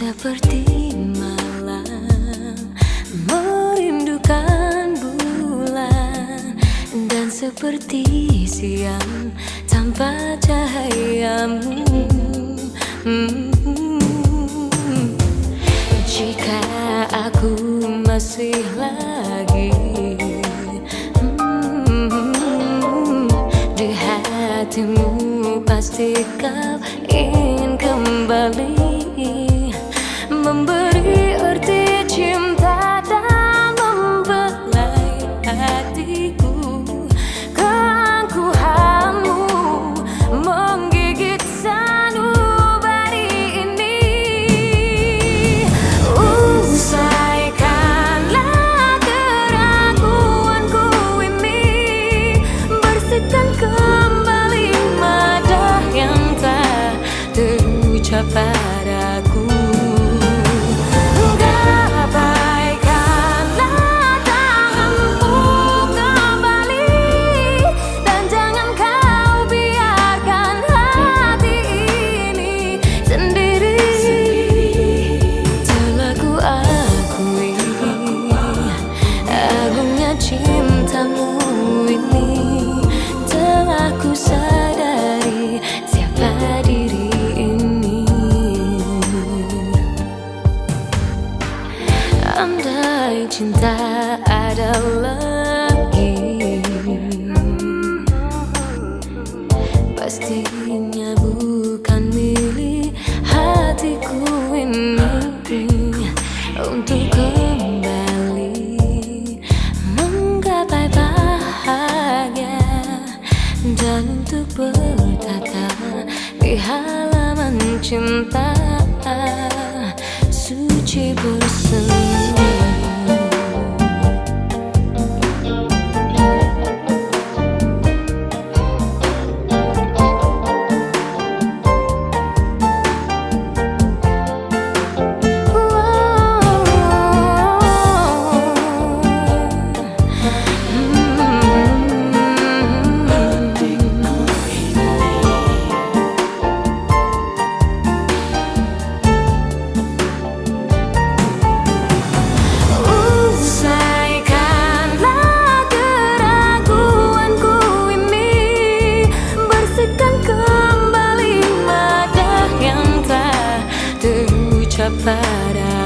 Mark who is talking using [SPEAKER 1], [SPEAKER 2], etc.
[SPEAKER 1] seperti malam merindukan bulan, dan seperti siang tanpa cahayamu. Jika aku masih lagi di hatimu, pasti kau ingin kembali memberi arti cinta dan membelai hatiku. Keangkuhanmu menggigit sanubari ini. Usaikanlah keraguanku ini, bersihkan kembali madah yang tak terucap padaku. Cintamu ini telah ku sadari siapa diri ini. Andai cinta ada lagi, pastinya bukan milik hatiku ini untuk dan untuk bertata di halaman cinta suci bersemi. Padaku